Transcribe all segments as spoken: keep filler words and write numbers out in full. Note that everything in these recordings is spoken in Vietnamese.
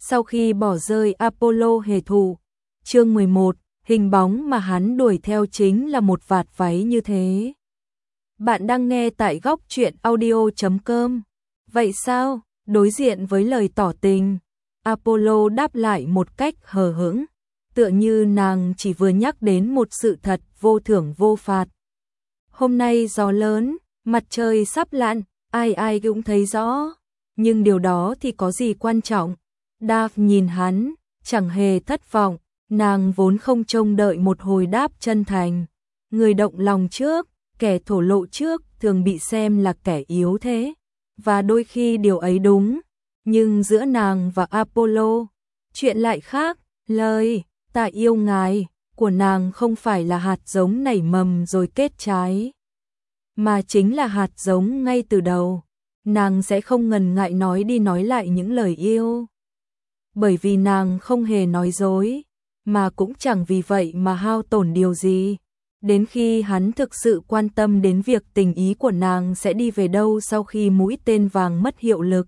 sau khi bỏ rơi Apollo hề thù. Chương mười một, hình bóng mà hắn đuổi theo chính là một vạt váy như thế. Bạn đang nghe tại góc truyện audio chấm com. Vậy sao? Đối diện với lời tỏ tình, Apollo đáp lại một cách hờ hững, tựa như nàng chỉ vừa nhắc đến một sự thật vô thưởng vô phạt. Hôm nay gió lớn, mặt trời sắp lặn, ai ai cũng thấy rõ, nhưng điều đó thì có gì quan trọng. Dav nhìn hắn, chẳng hề thất vọng, nàng vốn không trông đợi một hồi đáp chân thành. Người động lòng trước, kẻ thổ lộ trước thường bị xem là kẻ yếu thế, và đôi khi điều ấy đúng, nhưng giữa nàng và Apollo, chuyện lại khác. Lời "ta yêu ngài" của nàng không phải là hạt giống nảy mầm rồi kết trái, mà chính là hạt giống ngay từ đầu. Nàng sẽ không ngần ngại nói đi nói lại những lời yêu, bởi vì nàng không hề nói dối, mà cũng chẳng vì vậy mà hao tổn điều gì. Đến khi hắn thực sự quan tâm đến việc tình ý của nàng sẽ đi về đâu sau khi mũi tên vàng mất hiệu lực,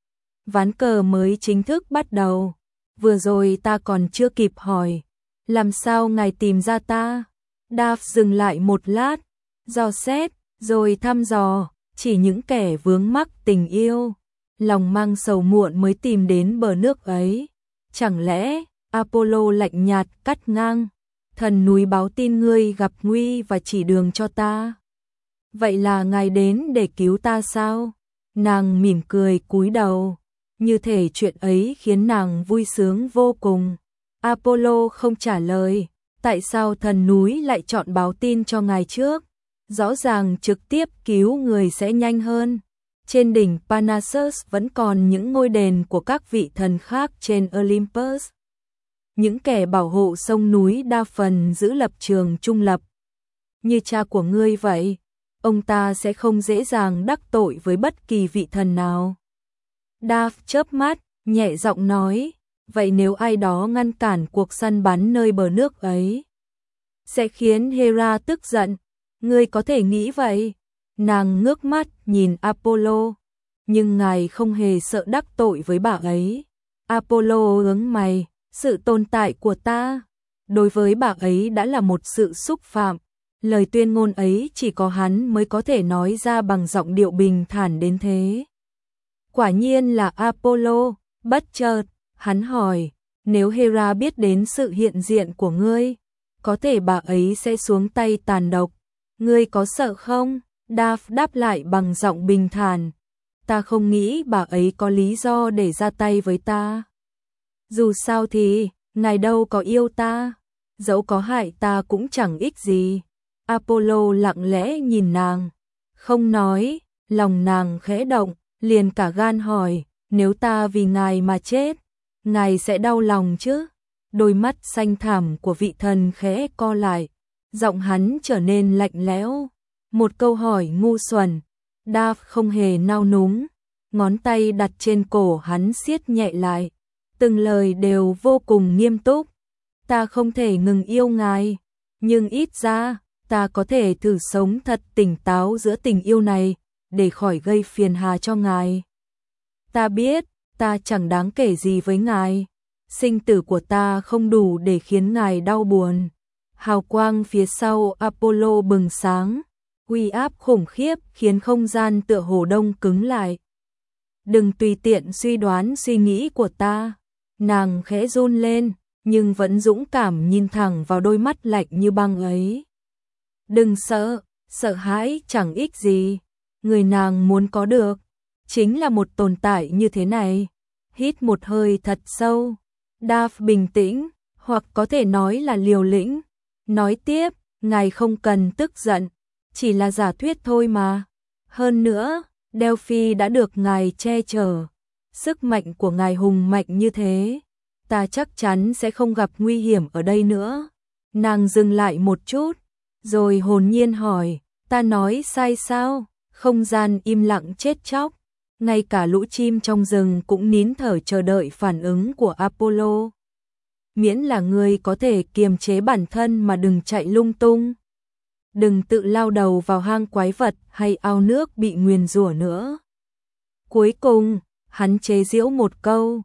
ván cờ mới chính thức bắt đầu. Vừa rồi ta còn chưa kịp hỏi, làm sao ngài tìm ra ta? Dav dừng lại một lát, dò xét, rồi thăm dò, chỉ những kẻ vướng mắc tình yêu, lòng mang sầu muộn mới tìm đến bờ nước ấy. Chẳng lẽ? Apollo lạnh nhạt cắt ngang, thần núi báo tin ngươi gặp nguy và chỉ đường cho ta. Vậy là ngài đến để cứu ta sao? Nàng mỉm cười cúi đầu, như thể chuyện ấy khiến nàng vui sướng vô cùng. Apollo không trả lời, tại sao thần núi lại chọn báo tin cho ngài trước? Rõ ràng trực tiếp cứu người sẽ nhanh hơn. Trên đỉnh Parnassus vẫn còn những ngôi đền của các vị thần khác trên Olympus. Những kẻ bảo hộ sông núi đa phần giữ lập trường trung lập, như cha của ngươi vậy. Ông ta sẽ không dễ dàng đắc tội với bất kỳ vị thần nào. Dav chớp mắt, nhẹ giọng nói, vậy nếu ai đó ngăn cản cuộc săn bắn nơi bờ nước ấy, sẽ khiến Hera tức giận. Ngươi có thể nghĩ vậy. Nàng ngước mắt nhìn Apollo, nhưng ngài không hề sợ đắc tội với bà ấy. Apollo ướng mày, sự tồn tại của ta đối với bà ấy đã là một sự xúc phạm. Lời tuyên ngôn ấy chỉ có hắn mới có thể nói ra bằng giọng điệu bình thản đến thế. Quả nhiên là Apollo. Bất chợt, hắn hỏi, nếu Hera biết đến sự hiện diện của ngươi, có thể bà ấy sẽ xuống tay tàn độc. Ngươi có sợ không? Dav đáp lại bằng giọng bình thản, ta không nghĩ bà ấy có lý do để ra tay với ta. Dù sao thì, ngài đâu có yêu ta, dẫu có hại ta cũng chẳng ích gì. Apollo lặng lẽ nhìn nàng, không nói. Lòng nàng khẽ động, liền cả gan hỏi, nếu ta vì ngài mà chết, ngài sẽ đau lòng chứ? Đôi mắt xanh thẳm của vị thần khẽ co lại, giọng hắn trở nên lạnh lẽo. Một câu hỏi ngu xuẩn. Dav không hề nao núng, ngón tay đặt trên cổ hắn siết nhẹ lại, từng lời đều vô cùng nghiêm túc. Ta không thể ngừng yêu ngài, nhưng ít ra ta có thể thử sống thật tỉnh táo giữa tình yêu này, để khỏi gây phiền hà cho ngài. Ta biết, ta chẳng đáng kể gì với ngài, sinh tử của ta không đủ để khiến ngài đau buồn. Hào quang phía sau Apollo bừng sáng, uy áp khủng khiếp khiến không gian tựa hồ đông cứng lại. Đừng tùy tiện suy đoán suy nghĩ của ta. Nàng khẽ run lên, nhưng vẫn dũng cảm nhìn thẳng vào đôi mắt lạnh như băng ấy. Đừng sợ, sợ hãi chẳng ích gì. Người nàng muốn có được chính là một tồn tại như thế này. Hít một hơi thật sâu, Dav bình tĩnh, hoặc có thể nói là liều lĩnh, nói tiếp, ngài không cần tức giận, chỉ là giả thuyết thôi mà. Hơn nữa, Delphi đã được ngài che chở, sức mạnh của ngài hùng mạnh như thế, ta chắc chắn sẽ không gặp nguy hiểm ở đây nữa. Nàng dừng lại một chút, rồi hồn nhiên hỏi, ta nói sai sao? Không gian im lặng chết chóc, ngay cả lũ chim trong rừng cũng nín thở chờ đợi phản ứng của Apollo. Miễn là ngươi có thể kiềm chế bản thân mà đừng chạy lung tung. Đừng tự lao đầu vào hang quái vật hay ao nước bị nguyền rủa nữa. Cuối cùng, hắn chế giễu một câu,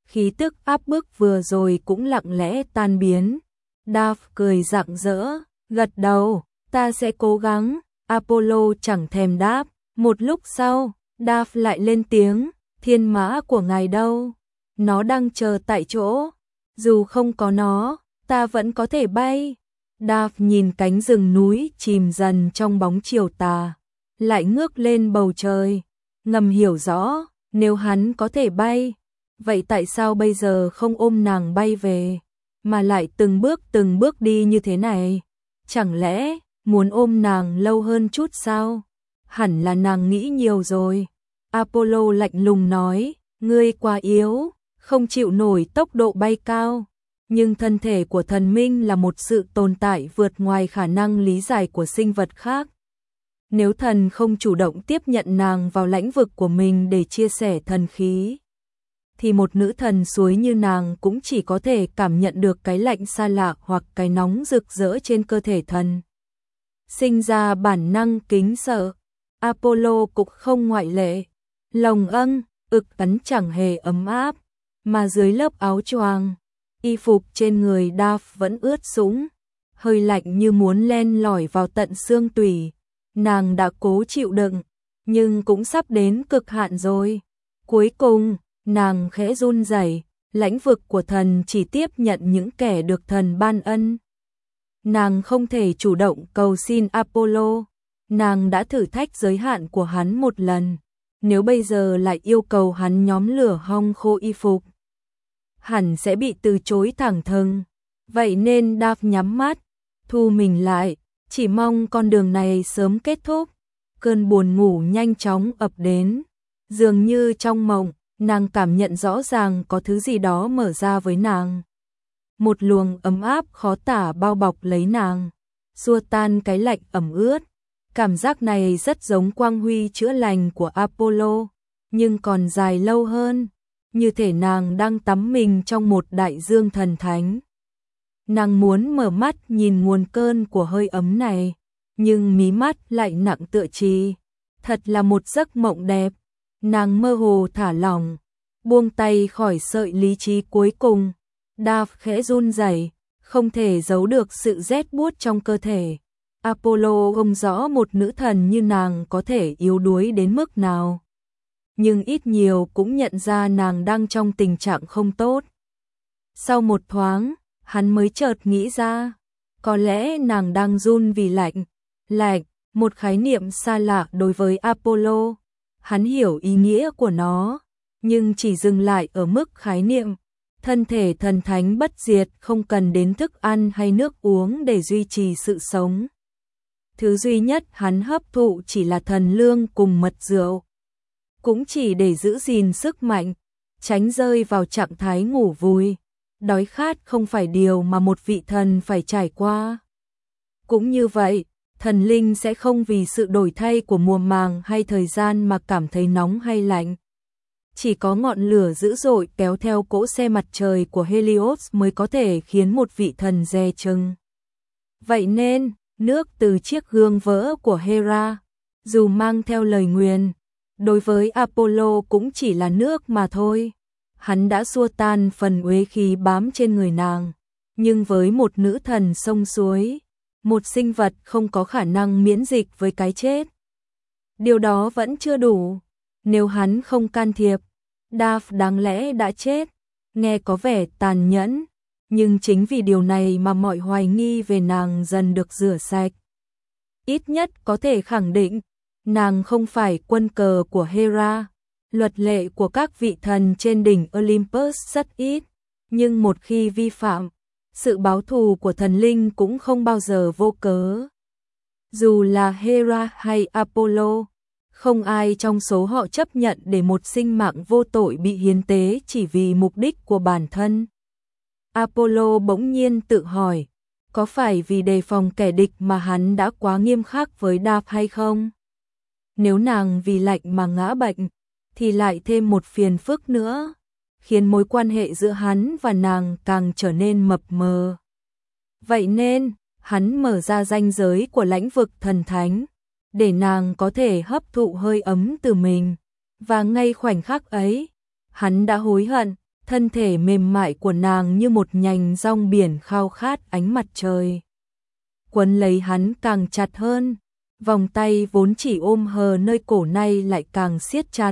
khí tức áp bức vừa rồi cũng lặng lẽ tan biến. Dav cười rạng rỡ, gật đầu, ta sẽ cố gắng. Apollo chẳng thèm đáp. Một lúc sau, Dav lại lên tiếng, thiên mã của ngài đâu? Nó đang chờ tại chỗ. Dù không có nó, ta vẫn có thể bay. Dav nhìn cánh rừng núi chìm dần trong bóng chiều tà, lại ngước lên bầu trời, ngầm hiểu rõ, nếu hắn có thể bay, vậy tại sao bây giờ không ôm nàng bay về, mà lại từng bước từng bước đi như thế này? Chẳng lẽ muốn ôm nàng lâu hơn chút sao? Hẳn là nàng nghĩ nhiều rồi. Apollo lạnh lùng nói, ngươi quá yếu, không chịu nổi tốc độ bay cao. Nhưng thân thể của thần minh là một sự tồn tại vượt ngoài khả năng lý giải của sinh vật khác. Nếu thần không chủ động tiếp nhận nàng vào lãnh vực của mình để chia sẻ thần khí, thì một nữ thần suối như nàng cũng chỉ có thể cảm nhận được cái lạnh xa lạ hoặc cái nóng rực rỡ trên cơ thể thần. Sinh ra bản năng kính sợ, Apollo cũng không ngoại lệ. Lòng âng, ực ấn chẳng hề ấm áp, mà dưới lớp áo choàng, y phục trên người Dav vẫn ướt sũng, hơi lạnh như muốn len lỏi vào tận xương tủy. Nàng đã cố chịu đựng, nhưng cũng sắp đến cực hạn rồi. Cuối cùng, nàng khẽ run rẩy, lãnh vực của thần chỉ tiếp nhận những kẻ được thần ban ân. Nàng không thể chủ động cầu xin Apollo, nàng đã thử thách giới hạn của hắn một lần, nếu bây giờ lại yêu cầu hắn nhóm lửa hong khô y phục, hẳn sẽ bị từ chối thẳng thừng. Vậy nên Dav nhắm mắt, thu mình lại, chỉ mong con đường này sớm kết thúc. Cơn buồn ngủ nhanh chóng ập đến, dường như trong mộng, nàng cảm nhận rõ ràng có thứ gì đó mở ra với nàng. Một luồng ấm áp khó tả bao bọc lấy nàng, xua tan cái lạnh ẩm ướt. Cảm giác này rất giống quang huy chữa lành của Apollo, nhưng còn dài lâu hơn, như thể nàng đang tắm mình trong một đại dương thần thánh. Nàng muốn mở mắt nhìn nguồn cơn của hơi ấm này, nhưng mí mắt lại nặng tựa trì. Thật là một giấc mộng đẹp. Nàng mơ hồ thả lỏng, buông tay khỏi sợi lý trí cuối cùng. Dav khẽ run rẩy, không thể giấu được sự rét buốt trong cơ thể. Apollo không rõ một nữ thần như nàng có thể yếu đuối đến mức nào, nhưng ít nhiều cũng nhận ra nàng đang trong tình trạng không tốt. Sau một thoáng, hắn mới chợt nghĩ ra, có lẽ nàng đang run vì lạnh. Lạnh, một khái niệm xa lạ đối với Apollo. Hắn hiểu ý nghĩa của nó, nhưng chỉ dừng lại ở mức khái niệm. Thân thể thần thánh bất diệt không cần đến thức ăn hay nước uống để duy trì sự sống. Thứ duy nhất hắn hấp thụ chỉ là thần lương cùng mật rượu. Cũng chỉ để giữ gìn sức mạnh, tránh rơi vào trạng thái ngủ vùi. Đói khát không phải điều mà một vị thần phải trải qua. Cũng như vậy, thần linh sẽ không vì sự đổi thay của mùa màng hay thời gian mà cảm thấy nóng hay lạnh. Chỉ có ngọn lửa dữ dội kéo theo cỗ xe mặt trời của Helios mới có thể khiến một vị thần dè chừng. Vậy nên, nước từ chiếc gương vỡ của Hera, dù mang theo lời nguyền, đối với Apollo cũng chỉ là nước mà thôi. Hắn đã xua tan phần uế khí bám trên người nàng, nhưng với một nữ thần sông suối, một sinh vật không có khả năng miễn dịch với cái chết, điều đó vẫn chưa đủ. Nếu hắn không can thiệp, Dav đáng lẽ đã chết. Nghe có vẻ tàn nhẫn, nhưng chính vì điều này mà mọi hoài nghi về nàng dần được rửa sạch. Ít nhất có thể khẳng định, nàng không phải quân cờ của Hera. Luật lệ của các vị thần trên đỉnh Olympus rất ít, nhưng một khi vi phạm, sự báo thù của thần linh cũng không bao giờ vô cớ. Dù là Hera hay Apollo, không ai trong số họ chấp nhận để một sinh mạng vô tội bị hiến tế chỉ vì mục đích của bản thân. Apollo bỗng nhiên tự hỏi, có phải vì đề phòng kẻ địch mà hắn đã quá nghiêm khắc với Dav hay không? Nếu nàng vì lạnh mà ngã bệnh, thì lại thêm một phiền phức nữa, khiến mối quan hệ giữa hắn và nàng càng trở nên mập mờ. Vậy nên, hắn mở ra ranh giới của lãnh vực thần thánh, để nàng có thể hấp thụ hơi ấm từ mình. Và ngay khoảnh khắc ấy, hắn đã hối hận, thân thể mềm mại của nàng như một nhành rong biển khao khát ánh mặt trời. Quấn lấy hắn càng chặt hơn, vòng tay vốn chỉ ôm hờ nơi cổ nay lại càng siết chặt,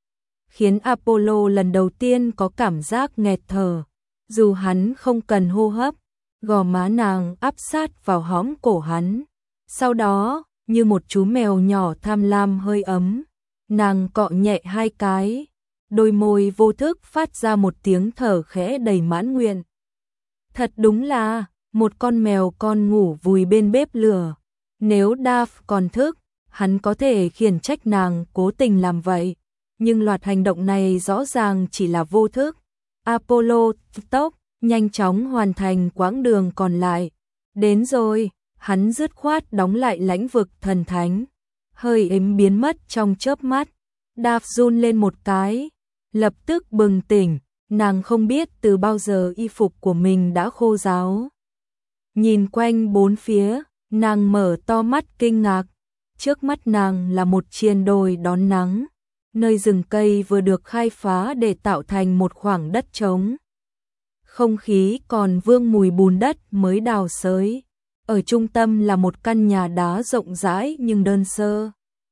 khiến Apollo lần đầu tiên có cảm giác nghẹt thở, dù hắn không cần hô hấp, gò má nàng áp sát vào hõm cổ hắn. Sau đó, như một chú mèo nhỏ tham lam hơi ấm, nàng cọ nhẹ hai cái, đôi môi vô thức phát ra một tiếng thở khẽ đầy mãn nguyện. Thật đúng là một con mèo con ngủ vùi bên bếp lửa. Nếu Daphne còn thức, hắn có thể khiển trách nàng cố tình làm vậy, nhưng loạt hành động này rõ ràng chỉ là vô thức. Apollo tốc nhanh chóng hoàn thành quãng đường còn lại. Đến rồi, hắn dứt khoát đóng lại lãnh vực thần thánh, hơi ấm biến mất trong chớp mắt. Daphne run lên một cái, lập tức bừng tỉnh, nàng không biết từ bao giờ y phục của mình đã khô ráo. Nhìn quanh bốn phía, nàng mở to mắt kinh ngạc, trước mắt nàng là một triền đồi đón nắng, nơi rừng cây vừa được khai phá để tạo thành một khoảng đất trống. Không khí còn vương mùi bùn đất mới đào xới, ở trung tâm là một căn nhà đá rộng rãi nhưng đơn sơ.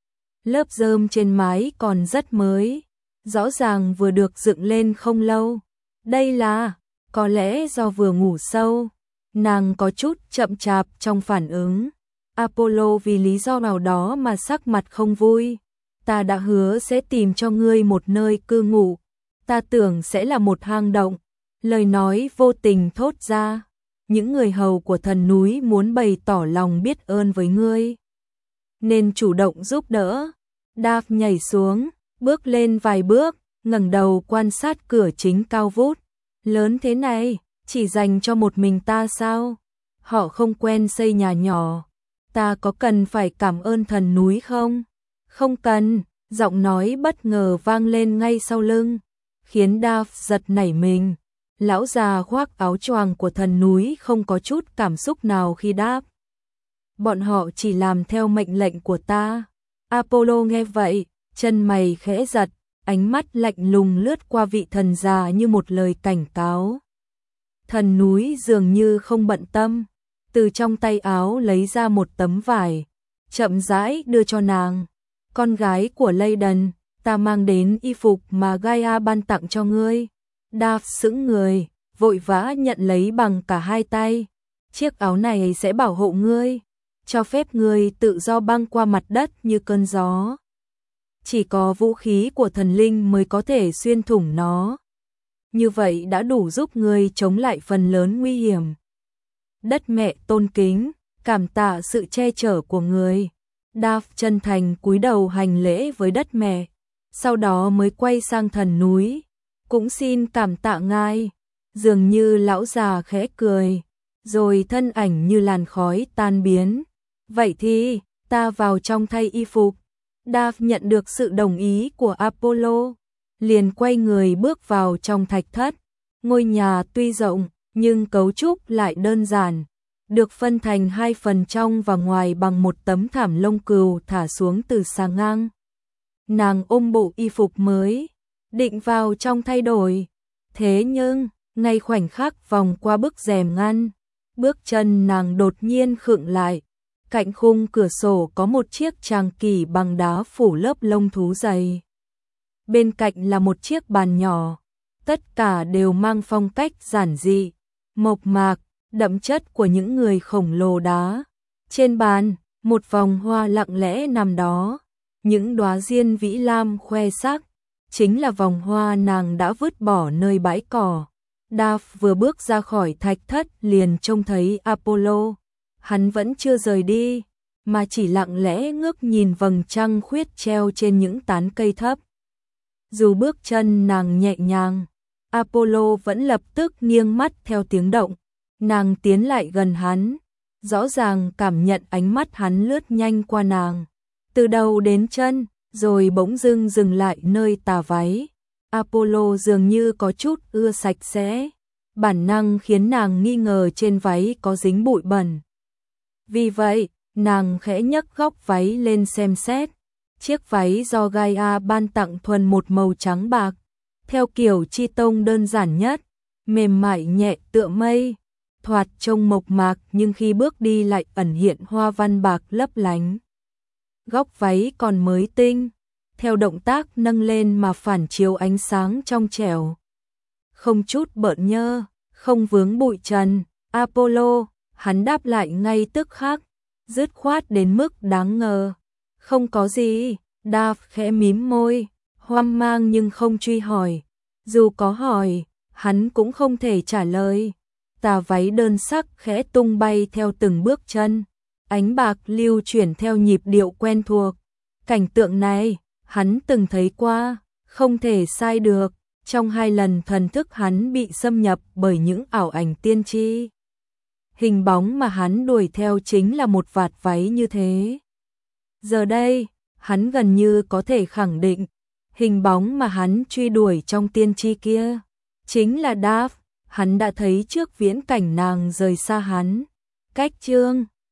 Lớp rơm trên mái còn rất mới, rõ ràng vừa được dựng lên không lâu. Đây là, có lẽ do vừa ngủ sâu, nàng có chút chậm chạp trong phản ứng. Apollo vì lý do nào đó mà sắc mặt không vui. Ta đã hứa sẽ tìm cho ngươi một nơi cư ngụ, ta tưởng sẽ là một hang động. Lời nói vô tình thốt ra, những người hầu của thần núi muốn bày tỏ lòng biết ơn với ngươi, nên chủ động giúp đỡ. Daphne nhảy xuống, bước lên vài bước, ngẩng đầu quan sát cửa chính cao vút. Lớn thế này, chỉ dành cho một mình ta sao? Họ không quen xây nhà nhỏ, ta có cần phải cảm ơn thần núi không? Không cần, giọng nói bất ngờ vang lên ngay sau lưng, khiến Daphne giật nảy mình. Lão già khoác áo choàng của thần núi không có chút cảm xúc nào khi đáp. Bọn họ chỉ làm theo mệnh lệnh của ta. Apollo nghe vậy, chân mày khẽ giật, ánh mắt lạnh lùng lướt qua vị thần già như một lời cảnh cáo. Thần núi dường như không bận tâm, từ trong tay áo lấy ra một tấm vải, chậm rãi đưa cho nàng. Con gái của Layden, ta mang đến y phục mà Gaia ban tặng cho ngươi. Daphne sững người, vội vã nhận lấy bằng cả hai tay. Chiếc áo này sẽ bảo hộ ngươi, cho phép ngươi tự do băng qua mặt đất như cơn gió. Chỉ có vũ khí của thần linh mới có thể xuyên thủng nó. Như vậy đã đủ giúp ngươi chống lại phần lớn nguy hiểm. Đất mẹ tôn kính, cảm tạ sự che chở của ngươi. Daphne chân thành cúi đầu hành lễ với đất mẹ, sau đó mới quay sang thần núi. Cũng xin cảm tạ ngài. Dường như lão già khẽ cười, rồi thân ảnh như làn khói tan biến. Vậy thì, ta vào trong thay y phục. Daphne nhận được sự đồng ý của Apollo, liền quay người bước vào trong thạch thất. Ngôi nhà tuy rộng, nhưng cấu trúc lại đơn giản, được phân thành hai phần trong và ngoài bằng một tấm thảm lông cừu thả xuống từ sàng ngang. Nàng ôm bộ y phục mới, định vào trong thay đổi. Thế nhưng, ngay khoảnh khắc vòng qua bức rèm ngăn, bước chân nàng đột nhiên khựng lại. Cạnh khung cửa sổ có một chiếc tràng kỷ bằng đá phủ lớp lông thú dày. Bên cạnh là một chiếc bàn nhỏ, tất cả đều mang phong cách giản dị, mộc mạc, đậm chất của những người khổng lồ đá. Trên bàn, một vòng hoa lặng lẽ nằm đó, những đóa diên vĩ lam khoe sắc, chính là vòng hoa nàng đã vứt bỏ nơi bãi cỏ. Daphne vừa bước ra khỏi thạch thất liền trông thấy Apollo. Hắn vẫn chưa rời đi, mà chỉ lặng lẽ ngước nhìn vầng trăng khuyết treo trên những tán cây thấp. Dù bước chân nàng nhẹ nhàng, Apollo vẫn lập tức nghiêng mắt theo tiếng động. Nàng tiến lại gần hắn, rõ ràng cảm nhận ánh mắt hắn lướt nhanh qua nàng, từ đầu đến chân, rồi bỗng dưng dừng lại nơi tà váy. Apollo dường như có chút ưa sạch sẽ, bản năng khiến nàng nghi ngờ trên váy có dính bụi bẩn. Vì vậy, nàng khẽ nhấc góc váy lên xem xét. Chiếc váy do Gaia ban tặng thuần một màu trắng bạc, theo kiểu chi tông đơn giản nhất, mềm mại nhẹ tựa mây, thoạt trông mộc mạc nhưng khi bước đi lại ẩn hiện hoa văn bạc lấp lánh. Góc váy còn mới tinh, theo động tác nâng lên mà phản chiếu ánh sáng trong trẻo. Không chút bợn nhơ, không vướng bụi trần, Apollo, hắn đáp lại ngay tức khắc, dứt khoát đến mức đáng ngờ. Không có gì, Dav khẽ mím môi, hoang mang nhưng không truy hỏi. Dù có hỏi, hắn cũng không thể trả lời. Tà váy đơn sắc khẽ tung bay theo từng bước chân, ánh bạc lưu chuyển theo nhịp điệu quen thuộc. Cảnh tượng này, hắn từng thấy qua, không thể sai được, trong hai lần thần thức hắn bị xâm nhập bởi những ảo ảnh tiên tri. Hình bóng mà hắn đuổi theo chính là một vạt váy như thế. Giờ đây, hắn gần như có thể khẳng định, hình bóng mà hắn truy đuổi trong tiên tri kia chính là Dav. Hắn đã thấy trước viễn cảnh nàng rời xa hắn. Cách chương